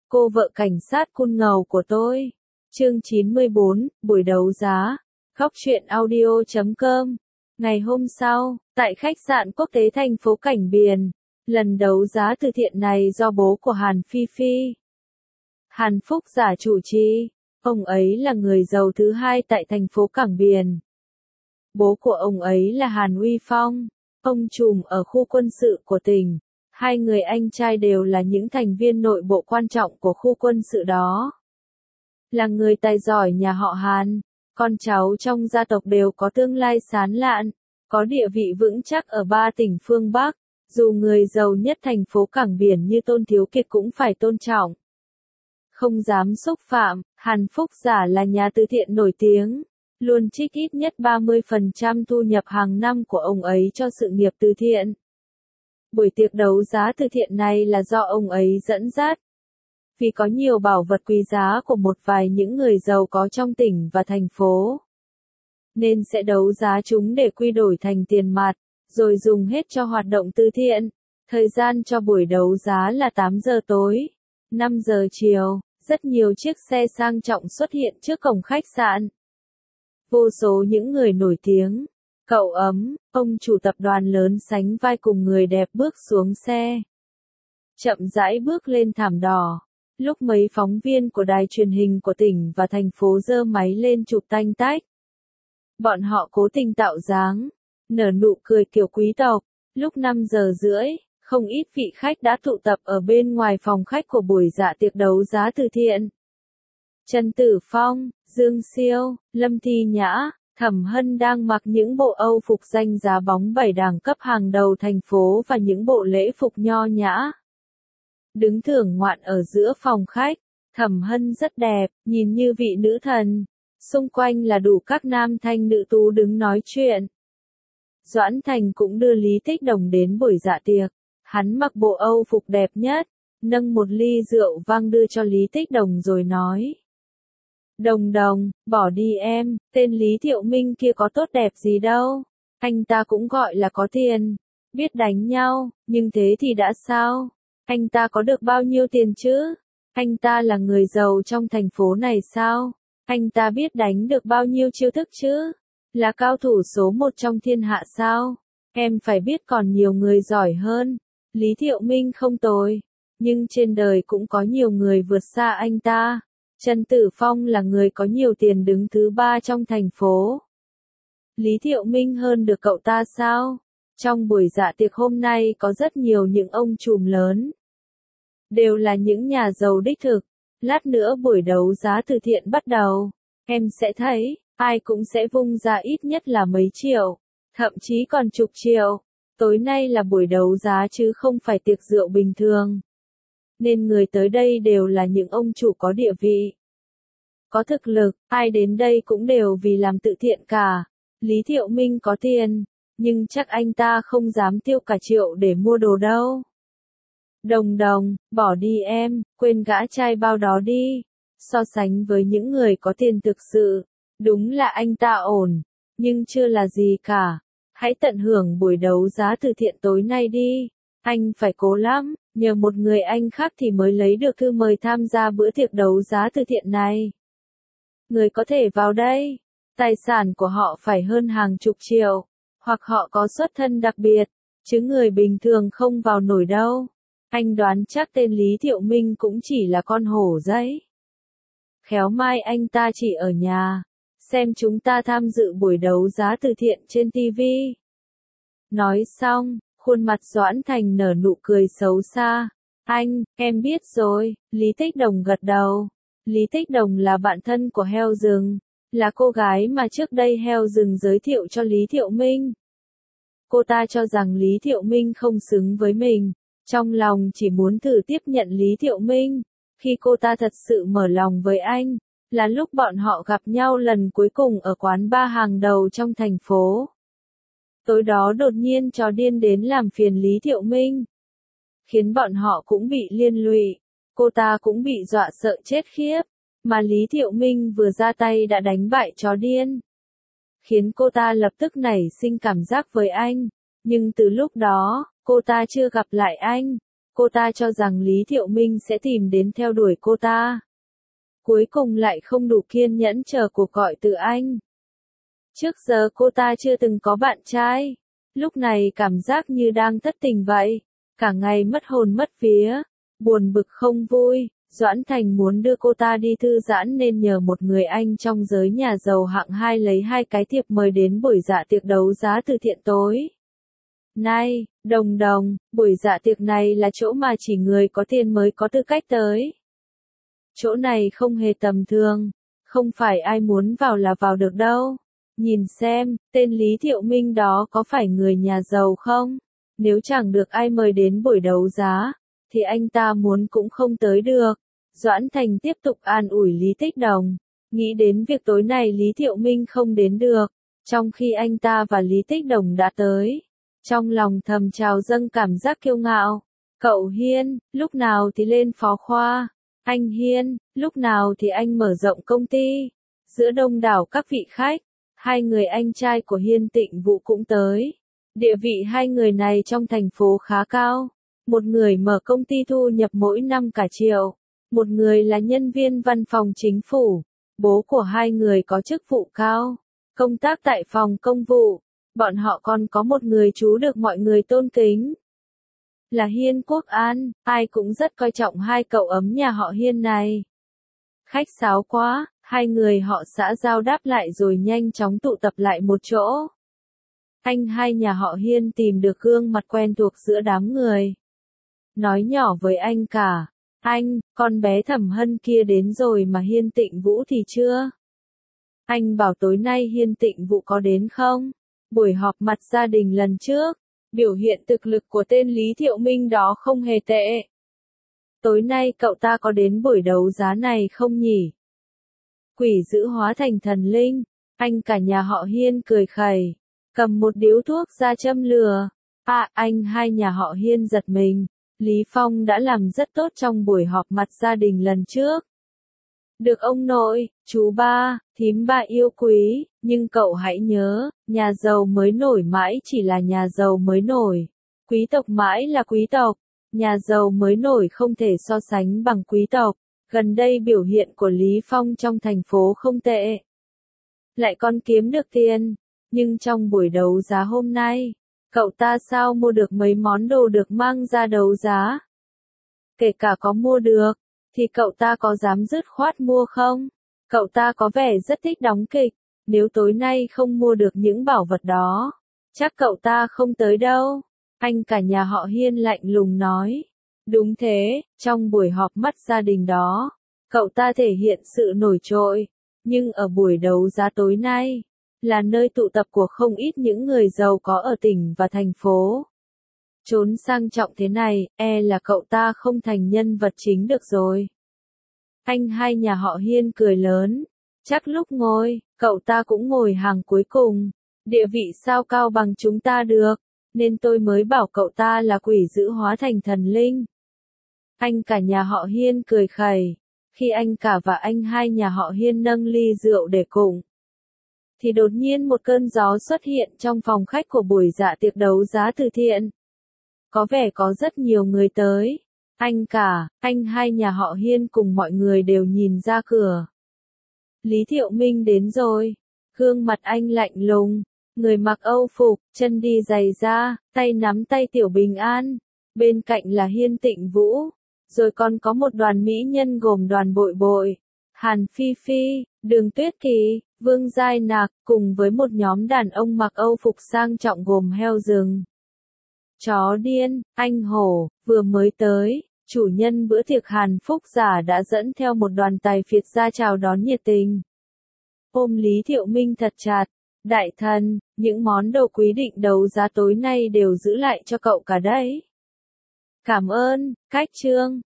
Cô vợ cảnh sát cun ngầu của tôi. Chương 94, buổi đấu giá. Góc truyện audio.com. Ngày hôm sau, tại khách sạn quốc tế thành phố Cảnh Biên, lần đấu giá từ thiện này do bố của Hàn Phi Phi, Hàn Phúc Giả chủ trì. Ông ấy là người giàu thứ hai tại thành phố Cảng Biên. Bố của ông ấy là Hàn Uy Phong, ông trùm ở khu quân sự của tỉnh. Hai người anh trai đều là những thành viên nội bộ quan trọng của khu quân sự đó. Là người tài giỏi nhà họ Hàn, con cháu trong gia tộc đều có tương lai sáng lạn, có địa vị vững chắc ở ba tỉnh phương Bắc. Dù người giàu nhất thành phố Cảng Biên như Tôn Thiếu Kiệt cũng phải tôn trọng, không dám xúc phạm. Hàn Phúc Giả là nhà từ thiện nổi tiếng, luôn trích ít nhất 30% thu nhập hàng năm của ông ấy cho sự nghiệp từ thiện. Buổi tiệc đấu giá từ thiện này là do ông ấy dẫn dắt. Vì có nhiều bảo vật quý giá của một vài những người giàu có trong tỉnh và thành phố, nên sẽ đấu giá chúng để quy đổi thành tiền mặt, rồi dùng hết cho hoạt động từ thiện. Thời gian cho buổi đấu giá là 8 giờ tối, 5 giờ chiều. Rất nhiều chiếc xe sang trọng xuất hiện trước cổng khách sạn. Vô số những người nổi tiếng, cậu ấm, ông chủ tập đoàn lớn sánh vai cùng người đẹp bước xuống xe, chậm rãi bước lên thảm đỏ. Lúc mấy phóng viên của đài truyền hình của tỉnh và thành phố giơ máy lên chụp tanh tách, bọn họ cố tình tạo dáng, nở nụ cười kiểu quý tộc. Lúc 5 giờ rưỡi, không ít vị khách đã tụ tập ở bên ngoài phòng khách của buổi dạ tiệc đấu giá từ thiện. Trần Tử Phong, Dương Siêu, Lâm Thi Nhã, Thẩm Hân đang mặc những bộ Âu phục danh giá bóng 7 đẳng cấp hàng đầu thành phố và những bộ lễ phục nho nhã. Đứng thưởng ngoạn ở giữa phòng khách, Thẩm Hân rất đẹp, nhìn như vị nữ thần. Xung quanh là đủ các nam thanh nữ tú đứng nói chuyện. Doãn Thành cũng đưa Lý Tích Đồng đến buổi dạ tiệc. Hắn mặc bộ Âu phục đẹp nhất, nâng một ly rượu vang đưa cho Lý Tích Đồng rồi nói: Đồng Đồng, bỏ đi em, tên Lý Thiệu Minh kia có tốt đẹp gì đâu. Anh ta cũng gọi là có tiền, biết đánh nhau, nhưng thế thì đã sao? Anh ta có được bao nhiêu tiền chứ? Anh ta là người giàu trong thành phố này sao? Anh ta biết đánh được bao nhiêu chiêu thức chứ? Là cao thủ số 1 trong thiên hạ sao? Em phải biết còn nhiều người giỏi hơn. Lý Thiệu Minh không tồi, nhưng trên đời cũng có nhiều người vượt xa anh ta. Trần Tử Phong là người có nhiều tiền đứng thứ 3 trong thành phố. Lý Thiệu Minh hơn được cậu ta sao? Trong buổi dạ tiệc hôm nay có rất nhiều những ông trùm lớn, đều là những nhà giàu đích thực. Lát nữa buổi đấu giá từ thiện bắt đầu, em sẽ thấy, ai cũng sẽ vung ra ít nhất là mấy triệu, thậm chí còn chục triệu. Tối nay là buổi đấu giá chứ không phải tiệc rượu bình thường. Nên người tới đây đều là những ông chủ có địa vị, có thực lực, ai đến đây cũng đều vì làm tự thiện cả. Lý Thiệu Minh có tiền, nhưng chắc anh ta không dám tiêu cả triệu để mua đồ đâu. Đồng Đồng, bỏ đi em, quên gã trai bao đó đi. So sánh với những người có tiền thực sự, đúng là anh ta ổn, nhưng chưa là gì cả. Hãy tận hưởng buổi đấu giá từ thiện tối nay đi. Anh phải cố lắm, nhờ một người anh khác thì mới lấy được thư mời tham gia bữa tiệc đấu giá từ thiện này. Người có thể vào đây, tài sản của họ phải hơn hàng chục triệu, hoặc họ có xuất thân đặc biệt, chứ người bình thường không vào nổi đâu. Anh đoán chắc tên Lý Thiệu Minh cũng chỉ là con hổ giấy. Khéo mai anh ta chỉ ở nhà, xem chúng ta tham dự buổi đấu giá từ thiện trên TV. Nói xong, khuôn mặt Doãn Thành nở nụ cười xấu xa. Anh, em biết rồi. Lý Tích Đồng gật đầu. Lý Tích Đồng là bạn thân của Heo Rừng, là cô gái mà trước đây Heo Rừng giới thiệu cho Lý Thiệu Minh. Cô ta cho rằng Lý Thiệu Minh không xứng với mình, trong lòng chỉ muốn thử tiếp nhận Lý Thiệu Minh. Khi cô ta thật sự mở lòng với anh, là lúc bọn họ gặp nhau lần cuối cùng ở quán bar hàng đầu trong thành phố. Tối đó đột nhiên chó điên đến làm phiền Lý Thiệu Minh, khiến bọn họ cũng bị liên lụy. Cô ta cũng bị dọa sợ chết khiếp, mà Lý Thiệu Minh vừa ra tay đã đánh bại chó điên, khiến cô ta lập tức nảy sinh cảm giác với anh. Nhưng từ lúc đó, cô ta chưa gặp lại anh. cô ta cho rằng Lý Thiệu Minh sẽ tìm đến theo đuổi cô ta. Cuối cùng lại không đủ kiên nhẫn chờ cuộc gọi từ anh. Trước giờ cô ta chưa từng có bạn trai. Lúc này cảm giác như đang thất tình vậy. Cả ngày mất hồn mất vía. Buồn bực không vui. Doãn Thành muốn đưa cô ta đi thư giãn nên nhờ một người anh trong giới nhà giàu hạng 2 lấy 2 cái thiệp mời đến buổi dạ tiệc đấu giá từ thiện tối. Này, Đồng Đồng, buổi dạ tiệc này là chỗ mà chỉ người có tiền mới có tư cách tới. Chỗ này không hề tầm thường, không phải ai muốn vào là vào được đâu. Nhìn xem, tên Lý Thiệu Minh đó có phải người nhà giàu không? Nếu chẳng được ai mời đến buổi đấu giá, thì anh ta muốn cũng không tới được. Doãn Thành tiếp tục an ủi Lý Tích Đồng, nghĩ đến việc tối nay Lý Thiệu Minh không đến được, trong khi anh ta và Lý Tích Đồng đã tới. Trong lòng thầm trào dâng cảm giác kiêu ngạo. Cậu Hiên, lúc nào thì lên phó khoa? Anh Hiên, lúc nào thì anh mở rộng công ty? Giữa đông đảo các vị khách, hai người anh trai của Hiên Tịnh Vũ cũng tới. Địa vị hai người này trong thành phố khá cao. Một người mở công ty thu nhập mỗi năm cả triệu. Một người là nhân viên văn phòng chính phủ. Bố của hai người có chức vụ cao, công tác tại phòng công vụ. Bọn họ còn có một người chú được mọi người tôn kính. Là Hiên Quốc An, ai cũng rất coi trọng hai cậu ấm nhà họ Hiên này. Khách sáo quá, hai người họ xã giao đáp lại rồi nhanh chóng tụ tập lại một chỗ. Anh hai nhà họ Hiên tìm được gương mặt quen thuộc giữa đám người. Nói nhỏ với anh cả, anh, con bé Thẩm Hân kia đến rồi mà Hiên Tịnh Vũ thì chưa? Anh bảo tối nay Hiên Tịnh Vũ có đến không? Buổi họp mặt gia đình lần trước, biểu hiện thực lực của tên Lý Thiệu Minh đó không hề tệ. Tối nay cậu ta có đến buổi đấu giá này không nhỉ? Quỷ dữ hóa thành thần linh, anh cả nhà họ Hiên cười khẩy, cầm một điếu thuốc ra châm lửa. Anh hai nhà họ Hiên giật mình, Lý Phong đã làm rất tốt trong buổi họp mặt gia đình lần trước. Được ông nội, chú ba, thím ba yêu quý, nhưng cậu hãy nhớ, nhà giàu mới nổi mãi chỉ là nhà giàu mới nổi. Quý tộc mãi là quý tộc, nhà giàu mới nổi không thể so sánh bằng quý tộc. Gần đây biểu hiện của Lý Phong trong thành phố không tệ. Lại còn kiếm được tiền, nhưng trong buổi đấu giá hôm nay, cậu ta sao mua được mấy món đồ được mang ra đấu giá? Kể cả có mua được, thì cậu ta có dám dứt khoát mua không? Cậu ta có vẻ rất thích đóng kịch, nếu tối nay không mua được những bảo vật đó, chắc cậu ta không tới đâu. Anh cả nhà họ Hiên lạnh lùng nói. Đúng thế, trong buổi họp mắt gia đình đó, cậu ta thể hiện sự nổi trội, nhưng ở buổi đấu giá tối nay, là nơi tụ tập của không ít những người giàu có ở tỉnh và thành phố. Trốn sang trọng thế này, là cậu ta không thành nhân vật chính được rồi. Anh hai nhà họ Hiên cười lớn, chắc lúc ngồi, cậu ta cũng ngồi hàng cuối cùng, địa vị sao cao bằng chúng ta được, nên tôi mới bảo cậu ta là quỷ dữ hóa thành thần linh. Anh cả nhà họ Hiên cười khẩy, khi anh cả và anh hai nhà họ Hiên nâng ly rượu để cùng, thì đột nhiên một cơn gió xuất hiện trong phòng khách của buổi dạ tiệc đấu giá từ thiện. Có vẻ có rất nhiều người tới. Anh cả, anh hai nhà họ Hiên cùng mọi người đều nhìn ra cửa. Lý Thiệu Minh đến rồi. Gương mặt anh lạnh lùng, người mặc âu phục, chân đi giày da, tay nắm tay Tiểu Bình An. Bên cạnh là Hiên Tịnh Vũ. Rồi còn có một đoàn mỹ nhân gồm Đoàn Bội Bội, Hàn Phi Phi, Đường Tuyết Kỳ, Vương Giai Nạc, cùng với một nhóm đàn ông mặc âu phục sang trọng gồm heo rừng, chó điên, anh hổ, vừa mới tới. Chủ nhân bữa tiệc Hàn Phúc Giả đã dẫn theo một đoàn tài phiệt ra chào đón nhiệt tình. Ôm Lý Thiệu Minh thật chặt. Đại thần, những món đồ quý định đấu giá tối nay đều giữ lại cho cậu cả đấy. Cảm ơn, Cách Trương.